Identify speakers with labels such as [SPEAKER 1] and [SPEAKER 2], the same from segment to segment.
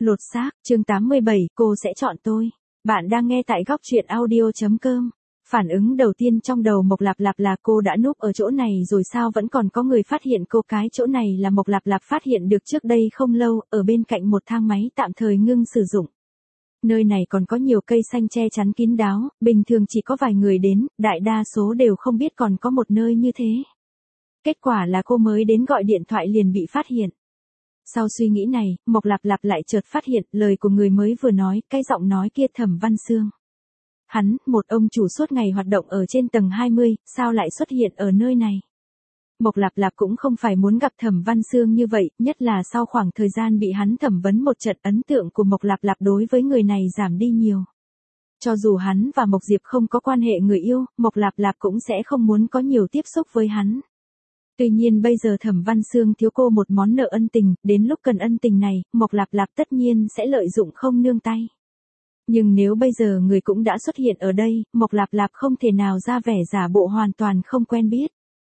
[SPEAKER 1] Lột xác, chương 87, cô sẽ chọn tôi. Bạn đang nghe tại góc truyện audio.com. Phản ứng đầu tiên trong đầu Mộc Lạp Lạp là cô đã núp ở chỗ này rồi sao vẫn còn có người phát hiện cô. Cái chỗ này là Mộc Lạp Lạp phát hiện được trước đây không lâu, ở bên cạnh một thang máy tạm thời ngưng sử dụng. Nơi này còn có nhiều cây xanh che chắn kín đáo, bình thường chỉ có vài người đến, đại đa số đều không biết còn có một nơi như thế. Kết quả là cô mới đến gọi điện thoại liền bị phát hiện. Sau suy nghĩ này, Mộc Lạp Lạp lại chợt phát hiện lời của người mới vừa nói, cái giọng nói kia Thẩm Văn Xương. Hắn, một ông chủ suốt ngày hoạt động ở trên tầng 20, sao lại xuất hiện ở nơi này? Mộc Lạp Lạp cũng không phải muốn gặp Thẩm Văn Xương như vậy, nhất là sau khoảng thời gian bị hắn thẩm vấn một trận, ấn tượng của Mộc Lạp Lạp đối với người này giảm đi nhiều. Cho dù hắn và Mộc Diệp không có quan hệ người yêu, Mộc Lạp Lạp cũng sẽ không muốn có nhiều tiếp xúc với hắn. Tuy nhiên bây giờ Thẩm Văn Xương thiếu cô một món nợ ân tình, đến lúc cần ân tình này, Mộc Lạp Lạp tất nhiên sẽ lợi dụng không nương tay. Nhưng nếu bây giờ người cũng đã xuất hiện ở đây, Mộc Lạp Lạp không thể nào ra vẻ giả bộ hoàn toàn không quen biết.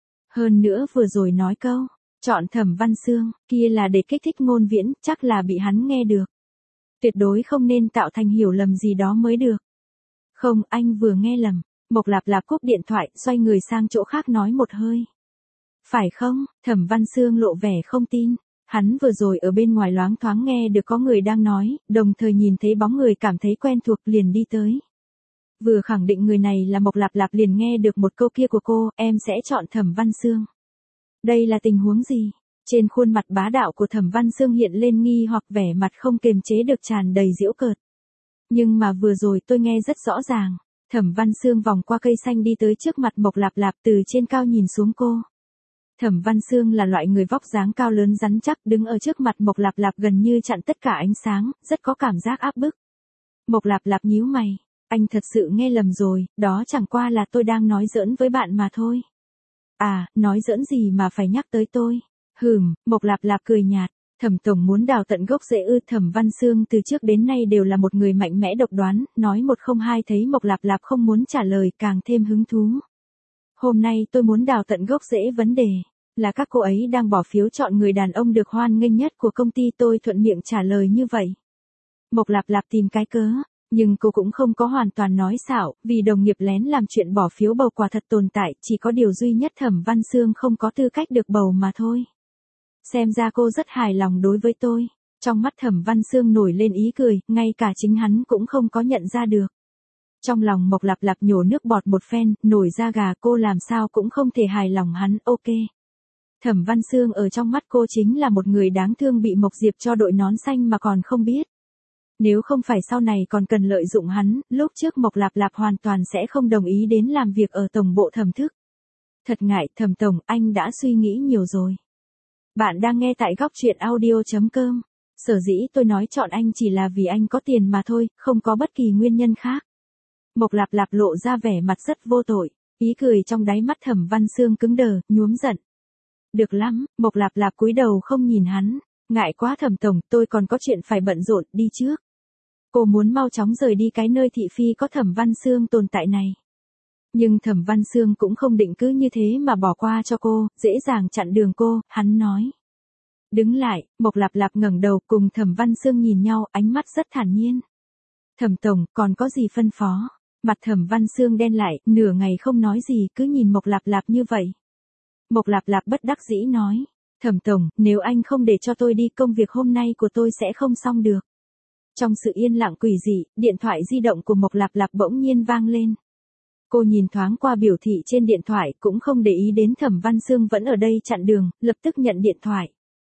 [SPEAKER 1] Hơn nữa vừa rồi nói câu, chọn Thẩm Văn Xương, kia là để kích thích Ngôn Viễn, chắc là bị hắn nghe được. Tuyệt đối không nên tạo thành hiểu lầm gì đó mới được. Không, anh vừa nghe lầm. Mộc Lạp Lạp cúp điện thoại, xoay người sang chỗ khác nói một hơi. Phải không? Thẩm Văn Xương lộ vẻ không tin. Hắn vừa rồi ở bên ngoài loáng thoáng nghe được có người đang nói, đồng thời nhìn thấy bóng người cảm thấy quen thuộc liền đi tới. Vừa khẳng định người này là Mộc Lạp Lạp liền nghe được một câu kia của cô, em sẽ chọn Thẩm Văn Xương. Đây là tình huống gì? Trên khuôn mặt bá đạo của Thẩm Văn Xương hiện lên nghi hoặc vẻ mặt không kiềm chế được tràn đầy giễu cợt. Nhưng mà vừa rồi tôi nghe rất rõ ràng. Thẩm Văn Xương vòng qua cây xanh đi tới trước mặt Mộc Lạp Lạp từ trên cao nhìn xuống cô. Thẩm Văn Xương là loại người vóc dáng cao lớn rắn chắc, đứng ở trước mặt Mộc Lạp Lạp gần như chặn tất cả ánh sáng, rất có cảm giác áp bức. Mộc Lạp Lạp nhíu mày, anh thật sự nghe lầm rồi, đó chẳng qua là tôi đang nói giỡn với bạn mà thôi. À, nói giỡn gì mà phải nhắc tới tôi? Mộc Lạp Lạp cười nhạt, Thẩm tổng muốn đào tận gốc rễ ư? Thẩm Văn Xương từ trước đến nay đều là một người mạnh mẽ độc đoán, nói một không hai, thấy Mộc Lạp Lạp không muốn trả lời càng thêm hứng thú. Hôm nay tôi muốn đào tận gốc rễ vấn đề, là các cô ấy đang bỏ phiếu chọn người đàn ông được hoan nghênh nhất của công ty, tôi thuận miệng trả lời như vậy. Mộc Lạp Lạp tìm cái cớ, nhưng cô cũng không có hoàn toàn nói xạo, vì đồng nghiệp lén làm chuyện bỏ phiếu bầu quả thật tồn tại, chỉ có điều duy nhất Thẩm Văn Xương không có tư cách được bầu mà thôi. Xem ra cô rất hài lòng đối với tôi. Trong mắt Thẩm Văn Xương nổi lên ý cười, ngay cả chính hắn cũng không có nhận ra được. Trong lòng Mộc Lạp Lạp nhổ nước bọt một phen, nổi da gà, cô làm sao cũng không thể hài lòng hắn, ok. Thẩm Văn Xương ở trong mắt cô chính là một người đáng thương bị Mộc Diệp cho đội nón xanh mà còn không biết. Nếu không phải sau này còn cần lợi dụng hắn, lúc trước Mộc Lạp Lạp hoàn toàn sẽ không đồng ý đến làm việc ở tổng bộ thẩm thức. Thật ngại, Thẩm tổng, anh đã suy nghĩ nhiều rồi. Bạn đang nghe tại góc truyện audio.com. Sở dĩ tôi nói chọn anh chỉ là vì anh có tiền mà thôi, không có bất kỳ nguyên nhân khác. Mộc Lạp Lạp lộ ra vẻ mặt rất vô tội, ý cười trong đáy mắt Thẩm Văn Xương cứng đờ, nhuốm giận. Được lắm, Mộc Lạp Lạp cúi đầu không nhìn hắn, ngại quá Thẩm tổng, tôi còn có chuyện phải bận rộn, đi trước. Cô muốn mau chóng rời đi cái nơi thị phi có Thẩm Văn Xương tồn tại này. Nhưng Thẩm Văn Xương cũng không định cứ như thế mà bỏ qua cho cô, dễ dàng chặn đường cô, hắn nói. Đứng lại, Mộc Lạp Lạp ngẩng đầu cùng Thẩm Văn Xương nhìn nhau, ánh mắt rất thản nhiên. Thẩm tổng, còn có gì phân phó? Mặt Thẩm Văn Xương đen lại, nửa ngày không nói gì, cứ nhìn Mộc Lạp Lạp như vậy. Mộc Lạp Lạp bất đắc dĩ nói, Thẩm tổng, nếu anh không để cho tôi đi, công việc hôm nay của tôi sẽ không xong được. Trong sự yên lặng quỷ dị, điện thoại di động của Mộc Lạp Lạp bỗng nhiên vang lên. Cô nhìn thoáng qua biểu thị trên điện thoại, cũng không để ý đến Thẩm Văn Xương vẫn ở đây chặn đường, lập tức nhận điện thoại.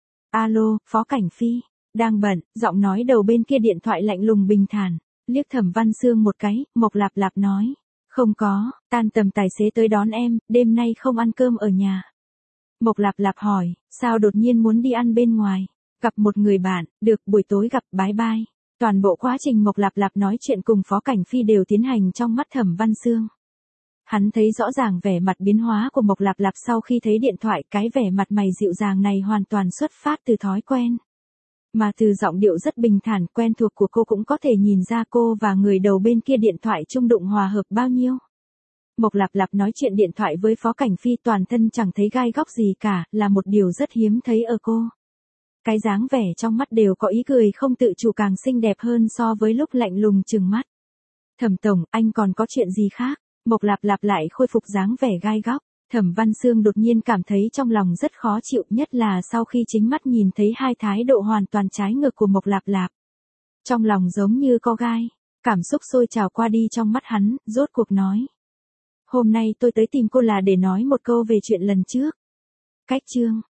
[SPEAKER 1] Alo, Phó Cảnh Phi, đang bận, giọng nói đầu bên kia điện thoại lạnh lùng bình thản. Liếc Thẩm Văn Xương một cái, Mộc Lạp Lạp nói, không có, tan tầm tài xế tới đón em, đêm nay không ăn cơm ở nhà. Mộc Lạp Lạp hỏi, sao đột nhiên muốn đi ăn bên ngoài? Gặp một người bạn, được, buổi tối gặp, bye bye. Toàn bộ quá trình Mộc Lạp Lạp nói chuyện cùng Phó Cảnh Phi đều tiến hành trong mắt Thẩm Văn Xương. Hắn thấy rõ ràng vẻ mặt biến hóa của Mộc Lạp Lạp sau khi thấy điện thoại, cái vẻ mặt mày dịu dàng này hoàn toàn xuất phát từ thói quen. Mà từ giọng điệu rất bình thản, quen thuộc của cô cũng có thể nhìn ra cô và người đầu bên kia điện thoại chung đụng hòa hợp bao nhiêu. Mộc Lạp Lạp nói chuyện điện thoại với Phó Cảnh Phi toàn thân chẳng thấy gai góc gì cả, là một điều rất hiếm thấy ở cô. Cái dáng vẻ trong mắt đều có ý cười không tự chủ càng xinh đẹp hơn so với lúc lạnh lùng trừng mắt. Thẩm tổng, anh còn có chuyện gì khác? Mộc Lạp Lạp lại khôi phục dáng vẻ gai góc. Thẩm Văn Sương đột nhiên cảm thấy trong lòng rất khó chịu, nhất là sau khi chính mắt nhìn thấy hai thái độ hoàn toàn trái ngược của Mộc Lạp Lạp. Trong lòng giống như có gai, cảm xúc sôi trào qua đi trong mắt hắn, rốt cuộc nói. Hôm nay tôi tới tìm cô là để nói một câu về chuyện lần trước. Cách chương.